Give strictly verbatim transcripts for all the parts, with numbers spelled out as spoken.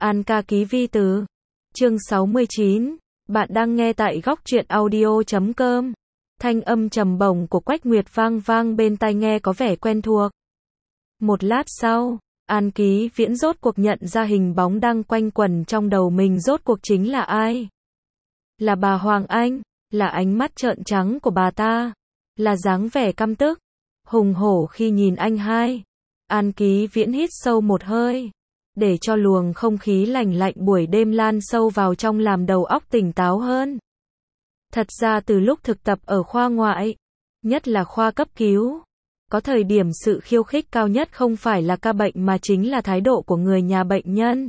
An ca ký vi từ. Chương sáu mươi chín. Bạn đang nghe tại góc truyện audio chấm com. Thanh âm trầm bổng của Quách Nguyệt vang vang bên tai nghe có vẻ quen thuộc. Một lát sau, An Ký Viễn rốt cuộc nhận ra hình bóng đang quanh quẩn trong đầu mình rốt cuộc chính là ai. Là bà Hoàng Anh, là ánh mắt trợn trắng của bà ta, là dáng vẻ căm tức, hùng hổ khi nhìn anh hai. An Ký Viễn hít sâu một hơi, để cho luồng không khí lành lạnh buổi đêm lan sâu vào trong làm đầu óc tỉnh táo hơn. Thật ra từ lúc thực tập ở khoa ngoại, nhất là khoa cấp cứu, có thời điểm sự khiêu khích cao nhất không phải là ca bệnh mà chính là thái độ của người nhà bệnh nhân.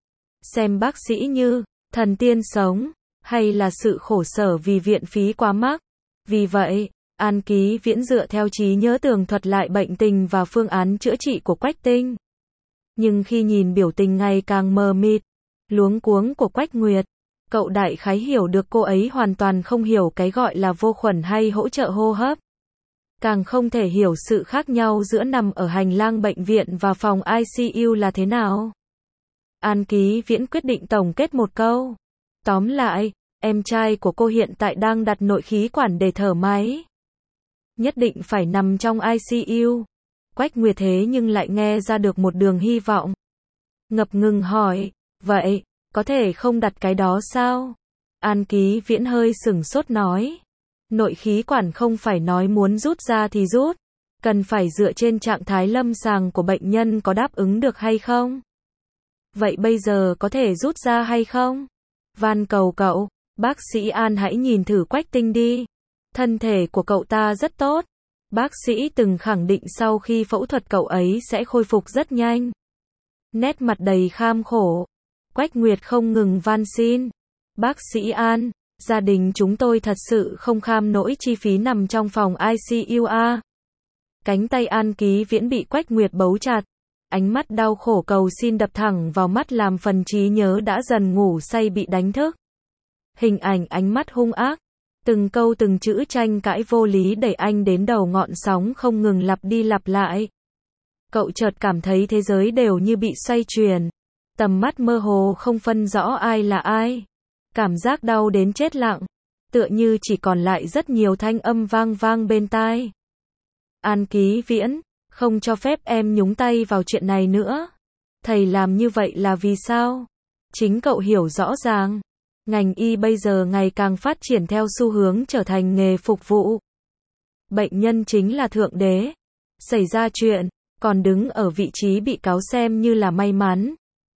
Xem bác sĩ như thần tiên sống, hay là sự khổ sở vì viện phí quá mắc. Vì vậy, An Ký Viễn dựa theo trí nhớ tường thuật lại bệnh tình và phương án chữa trị của Quách Tinh. Nhưng khi nhìn biểu tình ngày càng mờ mịt, luống cuống của Quách Nguyệt, cậu đại khái hiểu được cô ấy hoàn toàn không hiểu cái gọi là vô khuẩn hay hỗ trợ hô hấp. Càng không thể hiểu sự khác nhau giữa nằm ở hành lang bệnh viện và phòng i xê u là thế nào. An Ký Viễn quyết định tổng kết một câu. Tóm lại, em trai của cô hiện tại đang đặt nội khí quản để thở máy. Nhất định phải nằm trong i xê u. Quách Nguyệt thế nhưng lại nghe ra được một đường hy vọng. Ngập ngừng hỏi, vậy, có thể không đặt cái đó sao? An Ký Viễn hơi sửng sốt nói. Nội khí quản không phải nói muốn rút ra thì rút. Cần phải dựa trên trạng thái lâm sàng của bệnh nhân có đáp ứng được hay không? Vậy bây giờ có thể rút ra hay không? Van cầu cậu, bác sĩ An hãy nhìn thử Quách Tinh đi. Thân thể của cậu ta rất tốt. Bác sĩ từng khẳng định sau khi phẫu thuật cậu ấy sẽ khôi phục rất nhanh. Nét mặt đầy kham khổ. Quách Nguyệt không ngừng van xin. Bác sĩ An, gia đình chúng tôi thật sự không kham nổi chi phí nằm trong phòng i xê u a. Cánh tay An Ký Viễn bị Quách Nguyệt bấu chặt. Ánh mắt đau khổ cầu xin đập thẳng vào mắt làm phần trí nhớ đã dần ngủ say bị đánh thức. Hình ảnh ánh mắt hung ác. Từng câu từng chữ tranh cãi vô lý đẩy anh đến đầu ngọn sóng không ngừng lặp đi lặp lại. Cậu chợt cảm thấy thế giới đều như bị xoay chuyển. Tầm mắt mơ hồ không phân rõ ai là ai. Cảm giác đau đến chết lặng. Tựa như chỉ còn lại rất nhiều thanh âm vang vang bên tai. An Ký Viễn, không cho phép em nhúng tay vào chuyện này nữa. Thầy làm như vậy là vì sao? Chính cậu hiểu rõ ràng. Ngành y bây giờ ngày càng phát triển theo xu hướng trở thành nghề phục vụ. Bệnh nhân chính là thượng đế. Xảy ra chuyện, còn đứng ở vị trí bị cáo xem như là may mắn.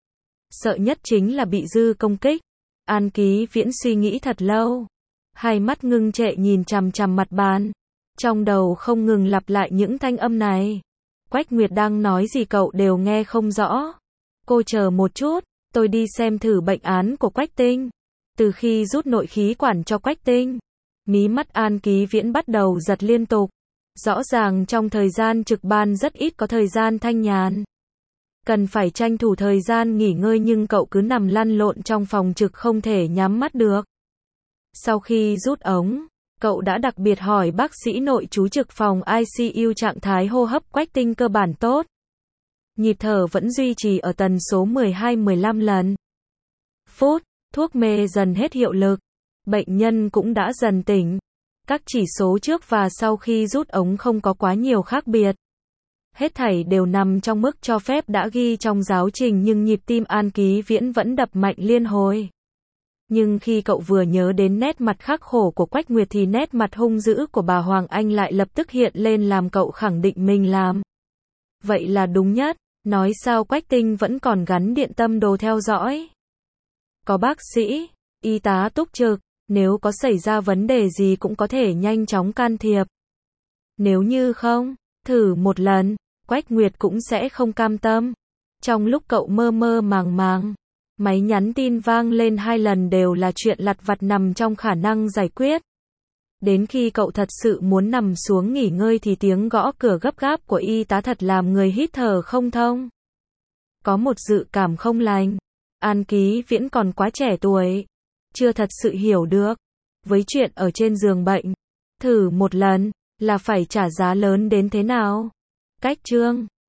Sợ nhất chính là bị dư công kích. An Ký Viễn suy nghĩ thật lâu. Hai mắt ngưng trệ nhìn chằm chằm mặt bàn. Trong đầu không ngừng lặp lại những thanh âm này. Quách Nguyệt đang nói gì cậu đều nghe không rõ. Cô chờ một chút, tôi đi xem thử bệnh án của Quách Tinh. Từ khi rút nội khí quản cho Quách Tinh, mí mắt An Ký Viễn bắt đầu giật liên tục. Rõ ràng trong thời gian trực ban rất ít có thời gian thanh nhàn. Cần phải tranh thủ thời gian nghỉ ngơi nhưng cậu cứ nằm lăn lộn trong phòng trực không thể nhắm mắt được. Sau khi rút ống, cậu đã đặc biệt hỏi bác sĩ nội trú trực phòng i xê u trạng thái hô hấp Quách Tinh cơ bản tốt. Nhịp thở vẫn duy trì ở tần số mười hai mười lăm lần. Phút, thuốc mê dần hết hiệu lực. Bệnh nhân cũng đã dần tỉnh. Các chỉ số trước và sau khi rút ống không có quá nhiều khác biệt. Hết thảy đều nằm trong mức cho phép đã ghi trong giáo trình nhưng nhịp tim An Ký Viễn vẫn đập mạnh liên hồi. Nhưng khi cậu vừa nhớ đến nét mặt khắc khổ của Quách Nguyệt thì nét mặt hung dữ của bà Hoàng Anh lại lập tức hiện lên làm cậu khẳng định mình làm. Vậy là đúng nhất, nói sao Quách Tinh vẫn còn gắn điện tâm đồ theo dõi. Có bác sĩ, y tá túc trực, nếu có xảy ra vấn đề gì cũng có thể nhanh chóng can thiệp. Nếu như không, thử một lần, Quách Nguyệt cũng sẽ không cam tâm. Trong lúc cậu mơ mơ màng màng, máy nhắn tin vang lên hai lần đều là chuyện lặt vặt nằm trong khả năng giải quyết. Đến khi cậu thật sự muốn nằm xuống nghỉ ngơi thì tiếng gõ cửa gấp gáp của y tá thật làm người hít thở không thông. Có một dự cảm không lành. An Ký Viễn còn quá trẻ tuổi, chưa thật sự hiểu được. Với chuyện ở trên giường bệnh, thử một lần, là phải trả giá lớn đến thế nào. Cách chương